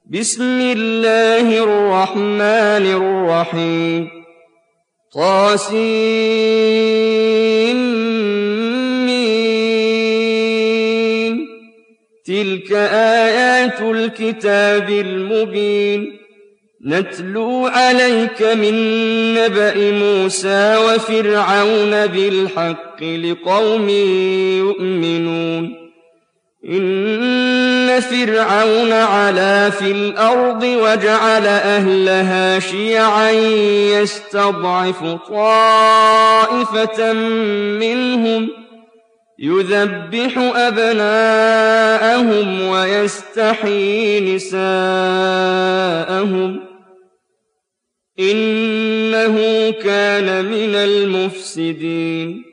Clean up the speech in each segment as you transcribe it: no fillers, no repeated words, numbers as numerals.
بسم الله الرحمن الرحيم طاسمين تلك آيات الكتاب المبين نتلو عليك من نبأ موسى وفرعون بالحق لقوم يؤمنون إن فرعون علا في الأرض وجعل أهلها شيعا يستضعف طائفة منهم يذبح أبناءهم ويستحيي نساءهم إنه كان من المفسدين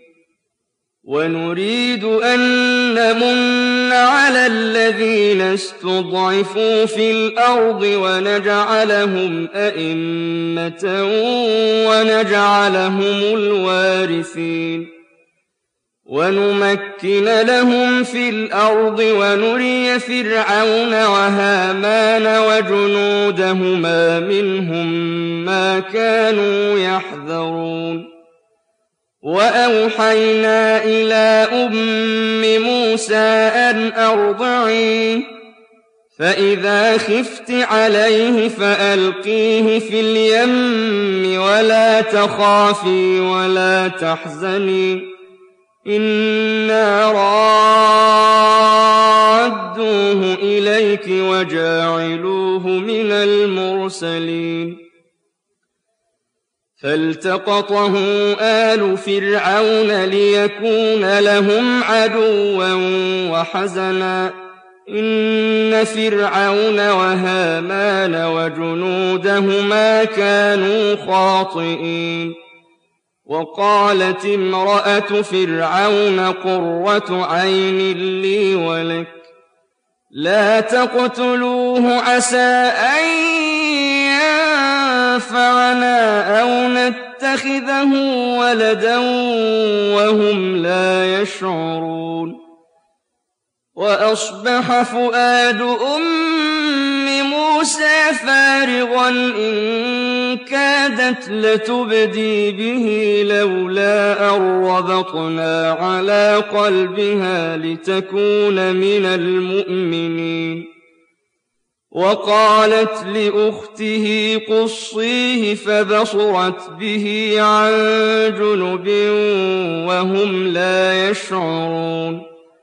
ونريد أن نمن على الذين استضعفوا في الأرض ونجعلهم أئمة ونجعلهم الوارثين ونمكن لهم في الأرض ونري فرعون وهامان وجنودهما منهم ما كانوا يحذرون وأوحينا إلى أم موسى أن أرضعيه فإذا خفت عليه فألقيه في اليم ولا تخافي ولا تحزني إنا رادوه إليك وجاعلوه من المرسلين فالتقطه آل فرعون ليكون لهم عدوا وحزنا إن فرعون وهامان وجنودهما كانوا خاطئين وقالت امرأة فرعون قرة عين لي ولك لا تقتلوه عسى أن ينفعنا أو نتخذه ولدا وهم لا يشعرون وأصبح فؤاد أم موسى فارغا إن كادت لتبدي به لولا أن ربطنا على قلبها لتكون من المؤمنين وقالت لأخته قصيه فبصرت به عن جنب وهم لا يشعرون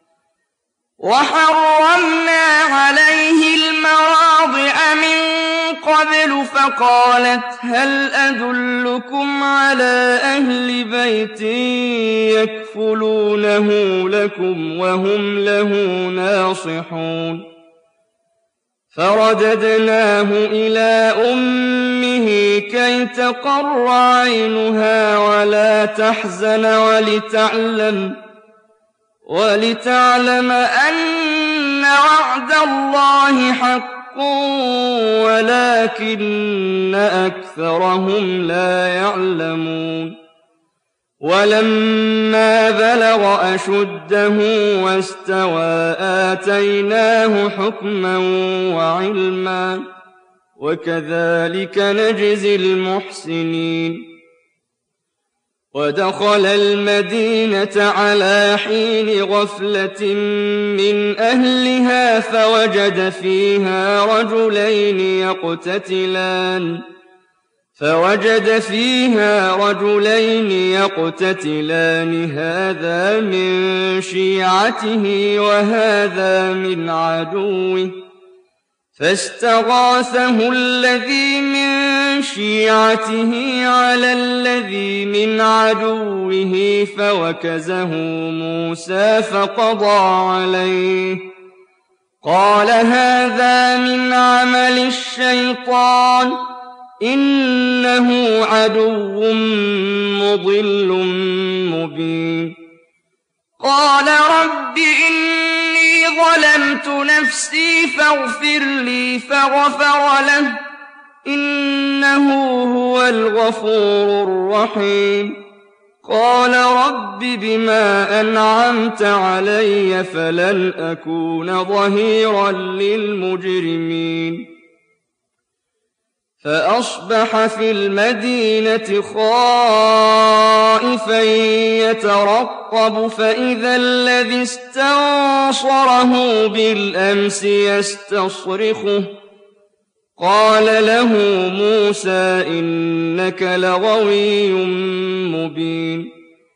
وحرمنا عليه المراضع من قبل فقالت هل أدلكم على أهل بيت يكفلونه لكم وهم له ناصحون فرددناه إلى أمه كي تقر عينها ولا تحزن ولتعلم أن وعد الله حق ولكن أكثرهم لا يعلمون ولما بلغ أشده واستوى آتيناه حكما وعلما وكذلك نجزي المحسنين ودخل المدينة على حين غفلة من أهلها فوجد فيها رجلين يقتتلان هذا من شيعته وهذا من عدوه فاستغاثه الذي من شيعته على الذي من عدوه فوكزه موسى فقضى عليه قال هذا من عمل الشيطان إنه عدو مضل مبين قال رب إني ظلمت نفسي فاغفر لي فغفر له إنه هو الغفور الرحيم قال رب بما أنعمت علي فلن أكون ظهيرا للمجرمين فأصبح في المدينة خائفا يترقب فإذا الذي استنصره بالأمس يستصرخه قال له موسى إنك لغوي مبين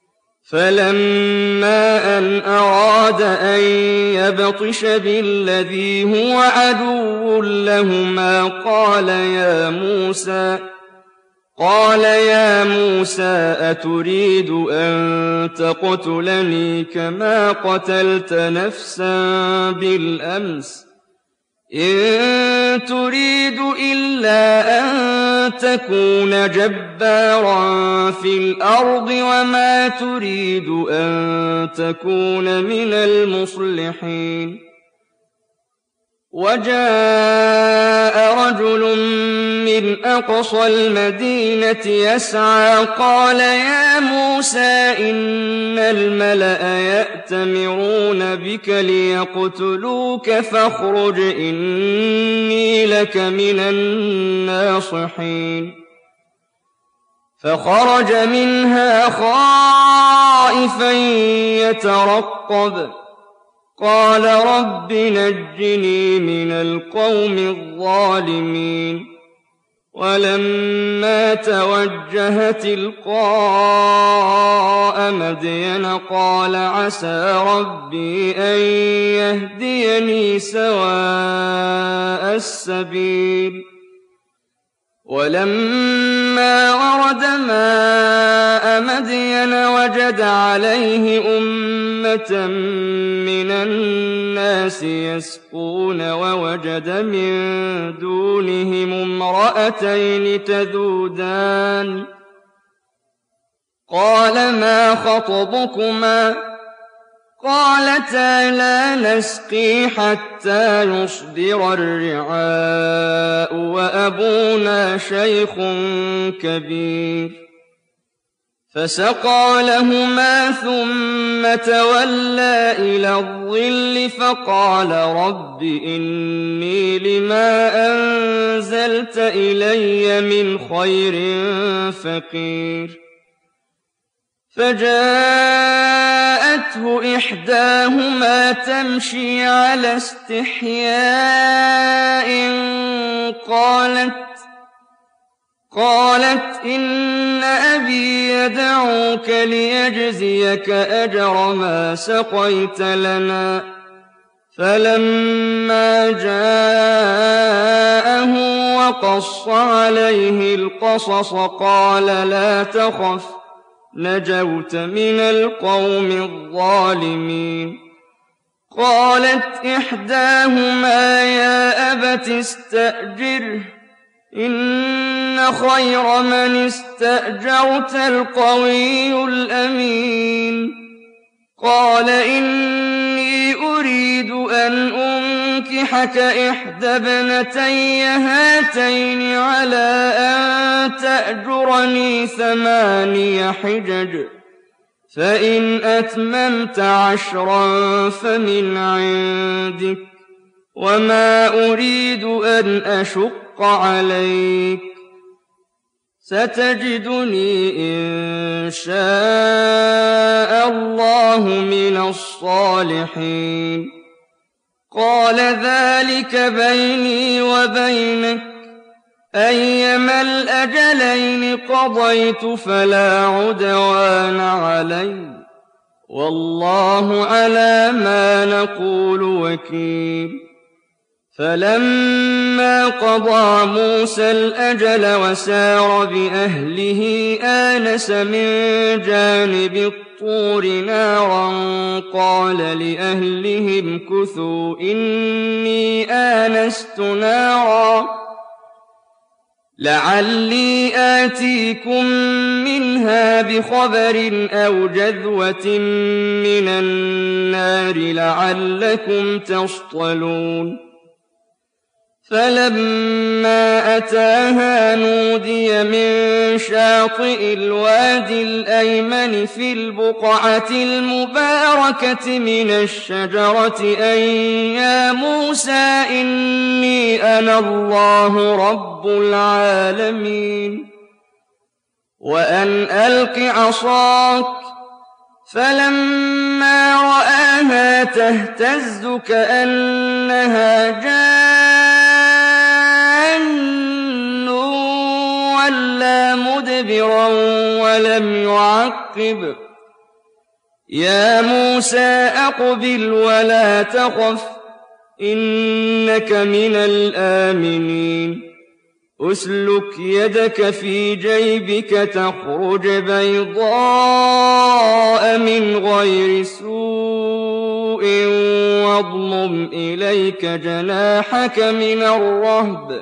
فلما أن أراد أن يبطش بالذي هو عدو لهما قال يا موسى أتريد أن تقتلني كما قتلت نفسا بالأمس إن تريد إلا أن تكون جبارا في الأرض وما تريد أن تكون من المصلحين وجاء رجل من أقصى المدينة يسعى قال يا موسى إن الملأ يأتمرون بك ليقتلوك فاخرج إني لك من الناصحين فخرج منها خائفا يترقب قال رب نجني من القوم الظالمين ولما توجه تلقاء مدين قال عسى ربي أن يهديني سواء السبيل ولما ورد ماء مدين وجد عليه أمة من الناس يسقون ووجد من دونهم امرأتين تذودان قال ما خطبكما قالتا لا نسقي حتى يصدر الرعاء وأبونا شيخ كبير فسقى لهما ثم تولى إلى الظل فقال رب إني لما أنزلت إلي من خير فقير فجاءته إحداهما تمشي على استحياء قالت إن أبي يدعوك ليجزيك أجر ما سقيت لنا فلما جاءه وقص عليه القصص قال لا تخف نجوت من القوم الظالمين قالت إحداهما يا أبت استأجره إن خير من استأجرت القوي الأمين قال إني أريد أن أنكحك إحدى ابنتي هاتين على أن تأجرني 8 حجج فإن أتممت 10 فمن عندك وما أريد أن أشق عليك ستجدني إن شاء الله من الصالحين قال ذلك بيني وبينك أيما الأجلين قضيت فلا عدوان علي والله على ما نقول وكيل فلما قضى موسى الأجل وسار بأهله آنس من جانب الطور نارا قال لأهلهم كثوا إني آنست نارا لعلي آتيكم منها بخبر أو جذوة من النار لعلكم تصطلون فلما أتاها نودي من شاطئ الوادي الأيمن في البقعة المباركة من الشجرة أن يا موسى إني أنا الله رب العالمين وأن ألق عصاك فلما رآها تهتز كأنها جان ولى مدبرا ولم يعقب يا موسى أقبل ولا تخف إنك من الآمنين أسلك يدك في جيبك تخرج بيضاء من غير سوء واضمم إليك جناحك من الرهب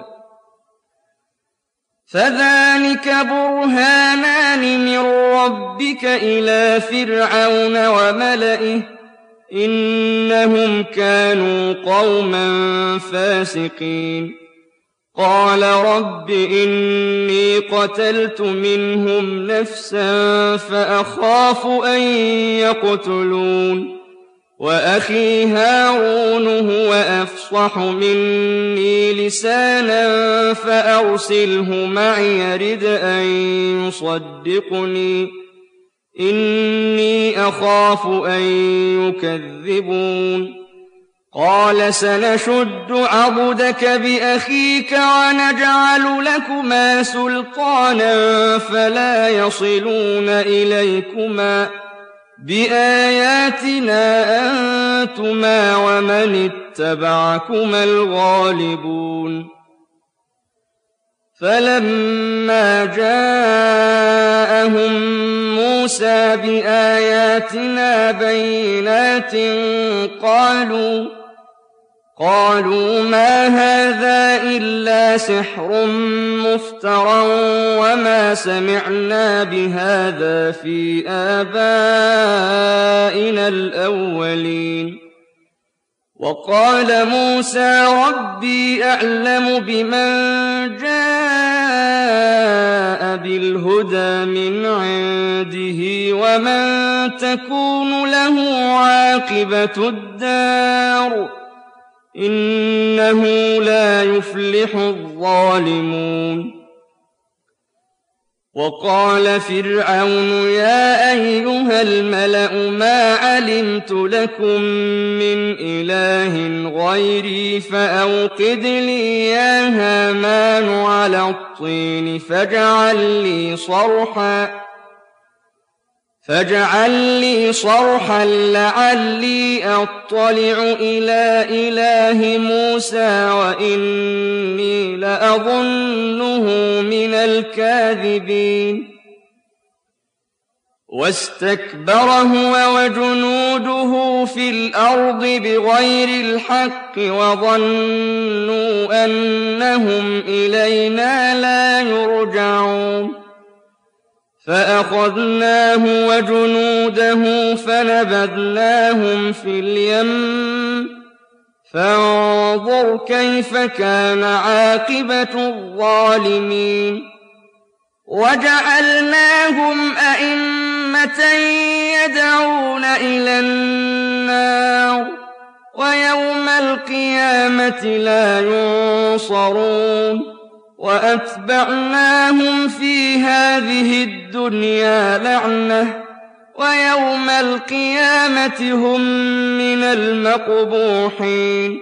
فذلك برهانان من ربك إلى فرعون وملئه إنهم كانوا قوما فاسقين قال رب إني قتلت منهم نفسا فأخاف أن يقتلون وأخي هارون هو أفصح مني لسانا فأرسله معي يرد أن يصدقني إني أخاف أن يكذبون قال سنشد عضدك بأخيك ونجعل لكما سلطانا فلا يصلون إليكما بآياتنا أنتما ومن اتبعكما الغالبون فلما جاءهم موسى بآياتنا بينات قالوا ما هذا إلا سحر مفترى وما سمعنا بهذا في آبائنا الأولين وقال موسى ربي أعلم بمن جاء بالهدى من عنده ومن تكون له عاقبة الدار إنه لا يفلح الظالمون وقال فرعون يا أيها الملأ ما علمت لكم من إله غيري فأوقد لي يا هامان على الطين فاجعل لي صرحا لعلي أطلع إلى إله موسى وإني لأظنه من الكاذبين واستكبر هو وجنوده في الأرض بغير الحق وظنوا أنهم إلينا لا يرجعون فأخذناه وجنوده فنبذناهم في اليم فانظر كيف كان عاقبة الظالمين وجعلناهم أئمة يدعون إلى النار ويوم القيامة لا ينصرون وأتبعناهم في هذه الدنيا لعنة ويوم القيامة هم من المقبوحين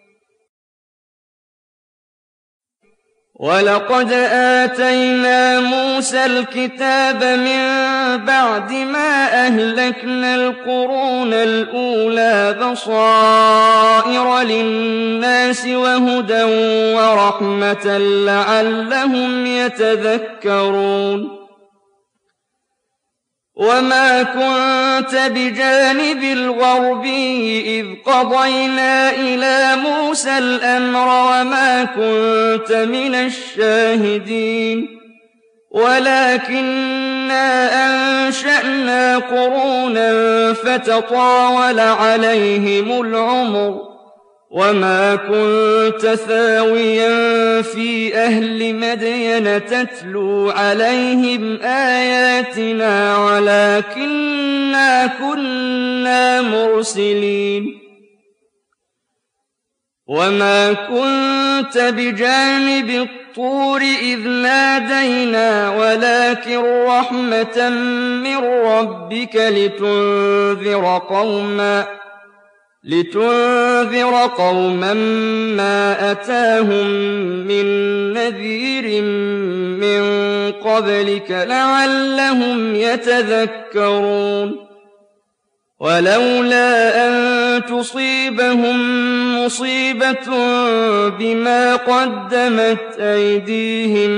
ولقد آتينا موسى الكتاب من بعد ما أهلكنا القرون الأولى بصائر للناس وهدى ورحمة لعلهم يتذكرون وما كنت بجانب الغربي إذ قضينا إلى موسى الأمر وما كنت من الشاهدين ولكننا أنشأنا قرونا فتطاول عليهم العمر وما كنت ثاويا في أهل مدين تتلو عليهم آياتنا ولكننا كنا مرسلين وما كنت بجانب الطور إذ نادينا ولكن رحمة من ربك لتنذر قوما ما أتاهم من نذير من قبلك لعلهم يتذكرون ولولا أن تصيبهم مصيبة بما قدمت أيديهم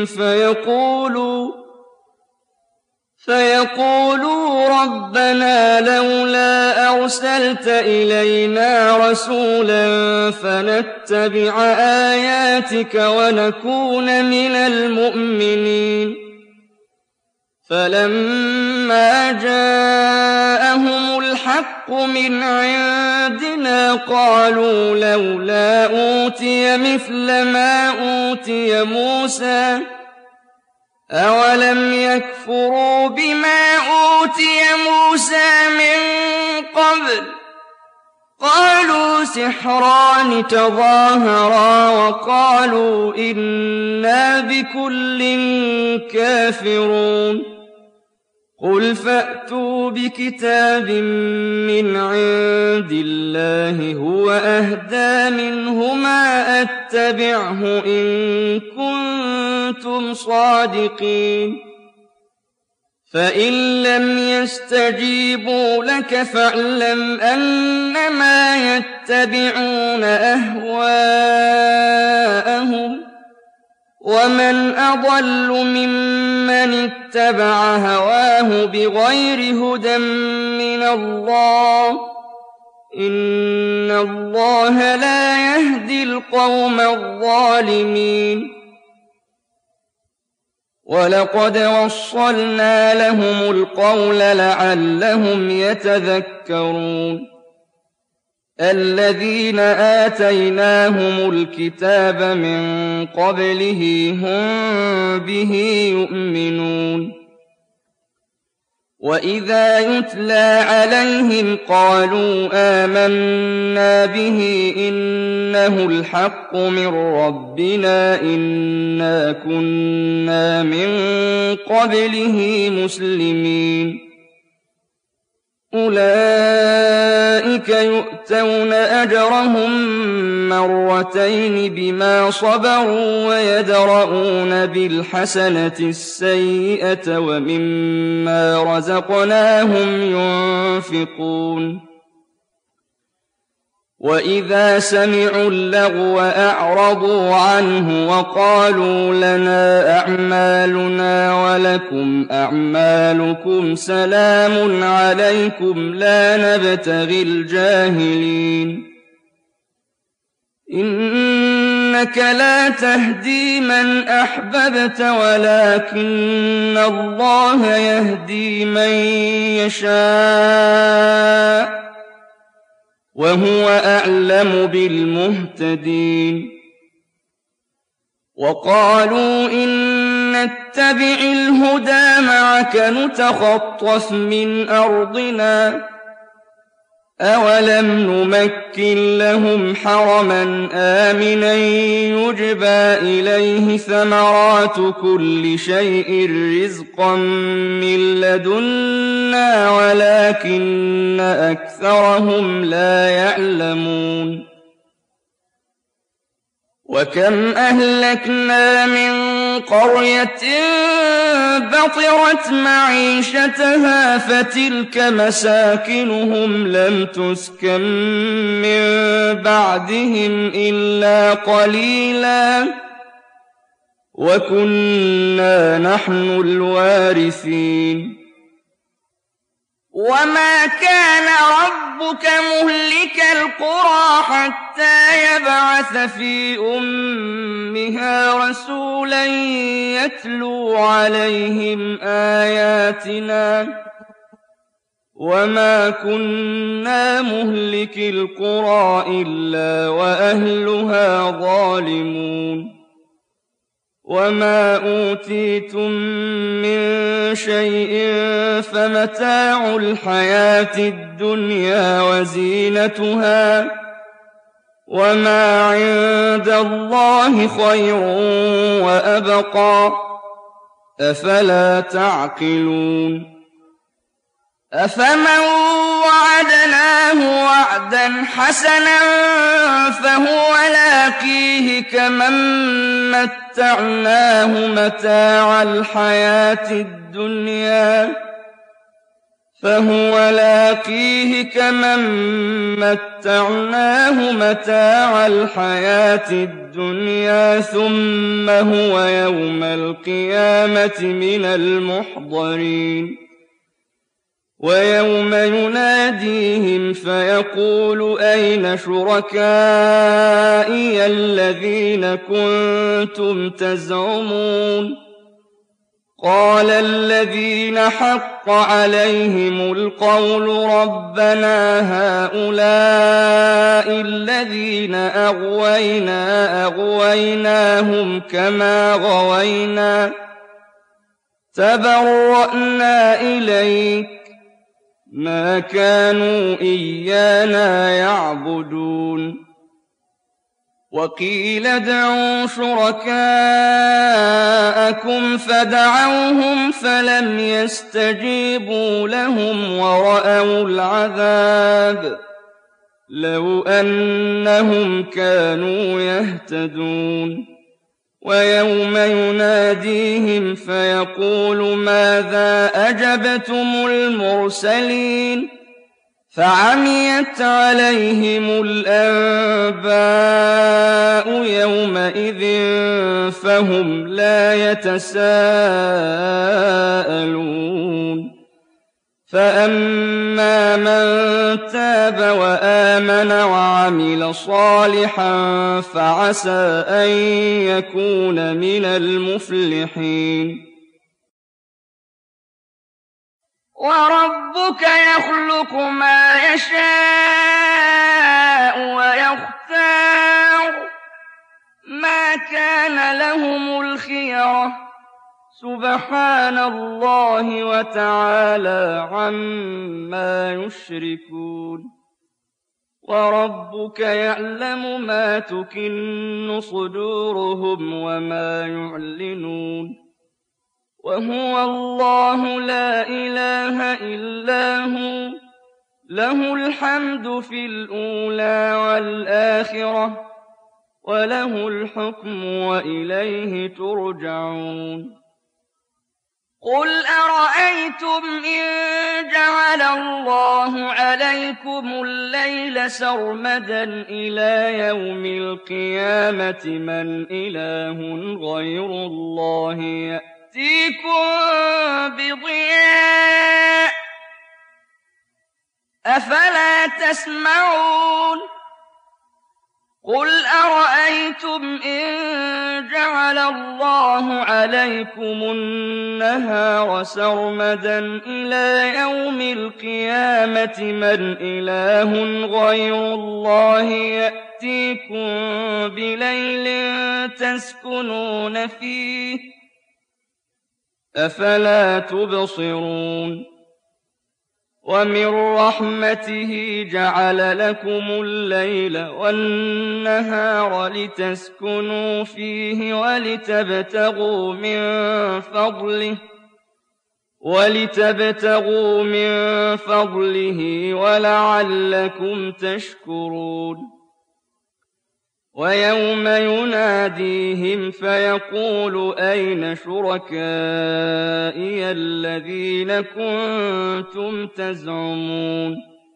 فيقولوا ربنا لولا أرسلت إلينا رسولا فنتبع آياتك ونكون من المؤمنين فلما جاءهم الحق من عندنا قالوا لولا أوتي مثل ما أوتي موسى أولم يكفروا بما أوتي موسى من قبل قالوا سحران تظاهرا وقالوا إنا بكل كافرون قل فأتوا بكتاب من عند الله هو أهدى منهما أتبعه إن كنتم صادقين فإن لم يستجيبوا لك فاعلم أنما يتبعون أهواءهم ومن أضل ممن اتبع هواه بغير هدى من الله إن الله لا يهدي القوم الظالمين ولقد وصلنا لهم القول لعلهم يتذكرون الذين آتيناهم الكتاب من قبله هم به يؤمنون وإذا يتلى عليهم قالوا آمنا به إنه الحق من ربنا إنا كنا من قبله مسلمين أولئك يؤتون أجرهم مرتين بما صبروا ويدرؤون بالحسنة السيئة ومما رزقناهم ينفقون وإذا سمعوا اللغو أعرضوا عنه وقالوا لنا أعمالنا ولكم أعمالكم سلام عليكم لا نبتغي الجاهلين إنك لا تهدي من أحببت ولكن الله يهدي من يشاء وهو أعلم بالمهتدين وقالوا إن نتبع الهدى معك نتخطف من أرضنا أولم نمكن لهم حرما آمنا يجبى إليه ثمرات كل شيء رزقا من لدنا ولكن أكثرهم لا يعلمون وكم أهلكنا من قرية بطرت معيشتها فتلك مساكنهم لم تسكن من بعدهم إلا قليلا وكنا نحن الوارثين وما كان ربك مهلك القرى حتى يبعث في أمها رسولا يتلو عليهم آياتنا وما كنا مهلكي القرى إلا وأهلها ظالمون وما أوتيتم من شيء فمتاع الحياة الدنيا وزينتها وما عند الله خير وأبقى أفلا تعقلون أفمن وعدناه وعدا حسنا فهو لاقيه كمن متعناه متاع الحياة الدنيا ثم هو يوم القيامة من المحضرين ويوم يناديهم فيقول أين شركائي الذين كنتم تزعمون قال الذين حق عليهم القول ربنا هؤلاء الذين أغويناهم كما غوينا تبرأنا إليك ما كانوا إيانا يعبدون وقيل ادعوا شركاءكم فدعوهم فلم يستجيبوا لهم ورأوا العذاب لو أنهم كانوا يهتدون ويوم يناديهم فيقول ماذا أجبتم المرسلين فعميت عليهم الأنباء يومئذ فهم لا يتساءلون فأما من تاب وآمن وعمل صالحا فعسى أن يكون من المفلحين وربك يخلق ما يشاء ويختار ما كان لهم الخيرة سبحان الله وتعالى عما يشركون وربك يعلم ما تكن صدورهم وما يعلنون وهو الله لا إله إلا هو له الحمد في الأولى والآخرة وله الحكم وإليه ترجعون قل أرأيتم إن جعل الله عليكم الليل سرمدا إلى يوم القيامة من إله غير الله يأتيكم بضياء أفلا تسمعون قل أرأيتم إن جعل الله عليكم النهار سرمدا إلى يوم القيامة من إله غير الله يأتيكم بليل تسكنون فيه أفلا تبصرون ومن رحمته جعل لكم الليل والنهار لتسكنوا فيه ولتبتغوا من فضله ولعلكم تشكرون ويوم يناديهم فيقول أين شركائي الذين كنتم تزعمون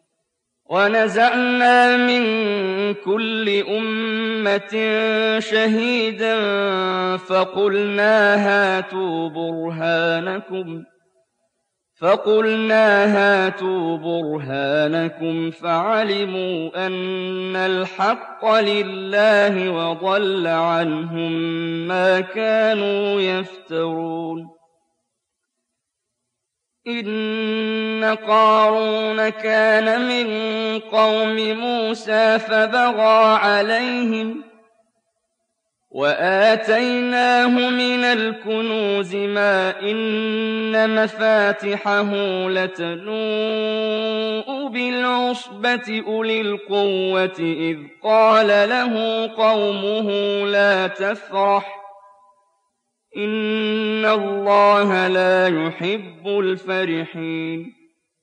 ونزعنا من كل أمة شهيدا فقلنا هاتوا برهانكم فعلموا أن الحق لله وضل عنهم ما كانوا يفترون إِنَّ قَارُونَ كَانَ مِن قَوْمِ مُوسَىٰ فَبَغَىٰ عَلَيْهِمْ وَآتَيْنَاهُ مِنَ الْكُنُوزِ مَا إِنَّ مَفَاتِحَهُ لَتَنُوءُ بِالْعُصْبَةِ أُولِي الْقُوَّةِ إِذْ قَالَ لَهُ قَوْمُهُ لَا تَفْرَحْ إِنَّ اللَّهَ لَا يُحِبُّ الْفَرِحِينَ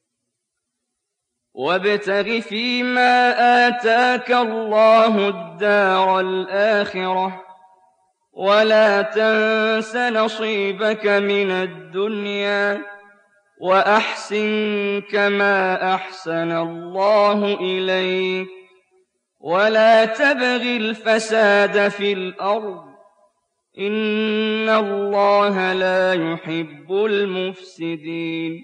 وَابْتَغِ فِيمَا آتَاكَ اللَّهُ الدَّارَ الْآخِرَةَ وَلَا تَنسَ نَصِيبَكَ مِنَ الدُّنْيَا وَأَحْسِن كَمَا أَحْسَنَ اللَّهُ إِلَيْكَ وَلَا تَبْغِ الْفَسَادَ فِي الْأَرْضِ إِنَّ اللَّهَ لَا يُحِبُّ الْمُفْسِدِينَ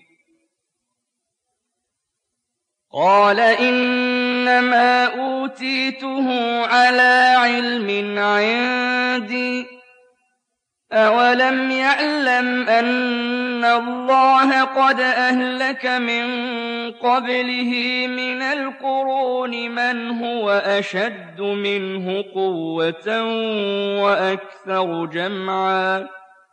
قَالَ إِنَّمَا أُوتِيتُهُ عَلَىٰ عِلْمٍ عِندِي أَوَلَمْ يَعْلَمْ أَنَّ اللَّهَ قَدْ أَهْلَكَ مِن قَبْلِهِ مِنَ الْقُرُونِ مَنْ هُوَ أَشَدُّ مِنْهُ قُوَّةً وَأَكْثَرُ جَمْعًا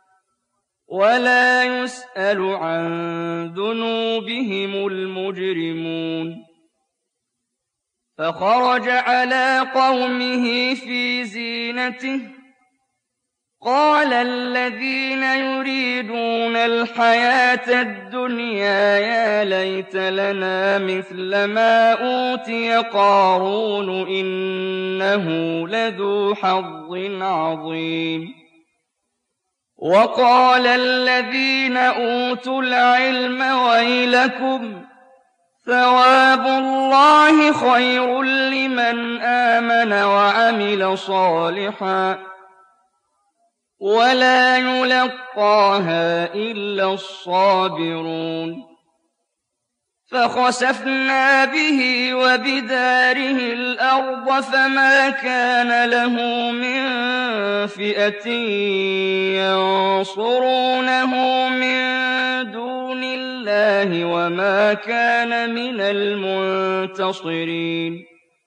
وَلَا يُسْأَلُ عَن ذُنُوبِهِمُ الْمُجْرِمُونَ فَخَرَجَ عَلَىٰ قَوْمِهِ فِي زِينَتِهِ قَالَ الَّذِينَ يُرِيدُونَ الْحَيَاةَ الدُّنْيَا يَا لَيْتَ لَنَا مِثْلَ مَا أُوتِيَ قَارُونُ إِنَّهُ لَذُو حَظٍّ عَظِيمٍ وَقَالَ الَّذِينَ أُوتُوا الْعِلْمَ وَيْلَكُمْ ثَوَابُ اللَّهِ خَيْرٌ لِّمَنْ آمَنَ وَعَمِلَ صَالِحًا وَلَا يُلَقَّاهَا إِلَّا الصَّابِرُونَ فَخَسَفْنَا بِهِ وَبِدَارِهِ الْأَرْضَ فَمَا كَانَ لَهُ مِن فِئَةٍ يَنصُرُونَهُ مِن دُونِ اللَّهِ وَمَا كَانَ مِنَ الْمُنتَصِرِينَ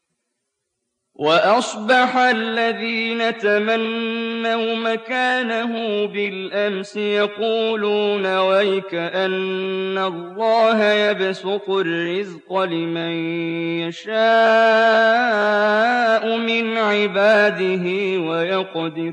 وَأَصْبَحَ الَّذِينَ تَمَنَّوْا مَكَانَهُ بِالْأَمْسِ يَقُولُونَ وَيْكَأَنَّ اللَّهَ يَبْسُطُ الرِّزْقَ لِمَن يَشَاءُ مِنْ عِبَادِهِ وَيَقْدِرُ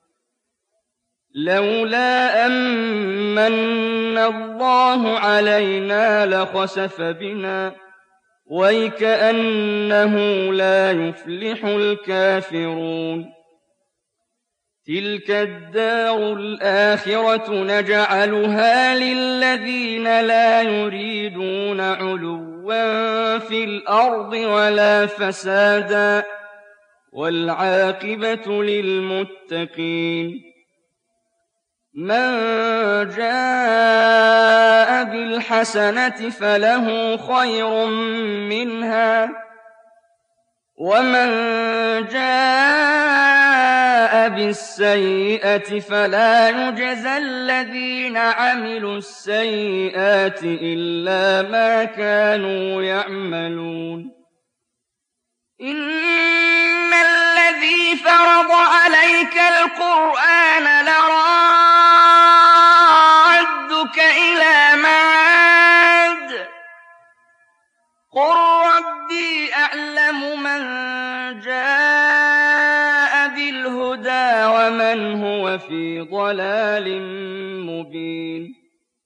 لَوْلَا أَمَّنَّ اللَّهُ عَلَيْنَا لَخَسَفَ بِنَا وَيْكَأَنَّهُ لَا يُفْلِحُ الْكَافِرُونَ تِلْكَ الدَّارُ الْآخِرَةُ نَجْعَلُهَا لِلَّذِينَ لَا يُرِيدُونَ عُلُوًّا فِي الْأَرْضِ وَلَا فَسَادًا وَالْعَاقِبَةُ لِلْمُتَّقِينَ مَن جَاءَ بِالْحَسَنَةِ فَلَهُ خَيْرٌ مِّنْهَا وَمَن جَاءَ بِالسَّيِّئَةِ فَلَا يُجْزَى الَّذِينَ عَمِلُوا السَّيِّئَاتِ إِلَّا مَا كَانُوا يَعْمَلُونَ إِنَّ الَّذِي فَرَضَ عَلَيْكَ الْقُرْآنَ لَرَادُّكَ إِلَىٰ مَعَادٍ قُل رَّبِّي أَعْلَمُ مَن جَاءَ بِالْهُدَىٰ وَمَنْ هُوَ فِي ضَلَالٍ مُّبِينٍ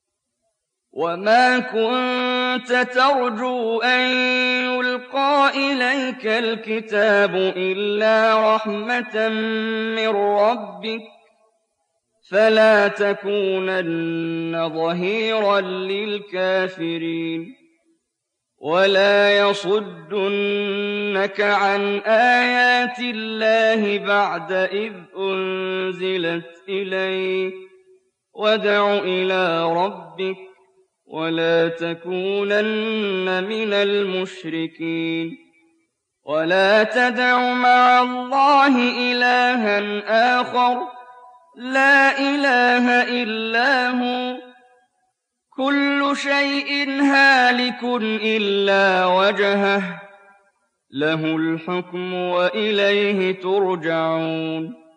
وَمَا كُنتَ تَرْجُو أَن يُلْقَىٰ إِلَيْكَ الْكِتَابُ إِلَّا رَحْمَةً مِّن رَّبِّكَ فَلَا تَكُونَنَّ ظَهِيرًا لِّلْكَافِرِينَ وَلَا يَصُدُّنَّكَ عَنْ آيَاتِ اللَّهِ بَعْدَ إِذْ أُنزِلَتْ إِلَيْكَ وَادْعُ إِلَىٰ رَبِّكَ وَلَا تَكُونَنَّ مِنَ الْمُشْرِكِينَ وَلَا تَدْعُ مَعَ اللَّهِ إِلَٰهًا آخَرَ لَا إِلَٰهَ إِلَّا هُوَ كل شيء هالك إلا وجهه له الحكم وإليه ترجعون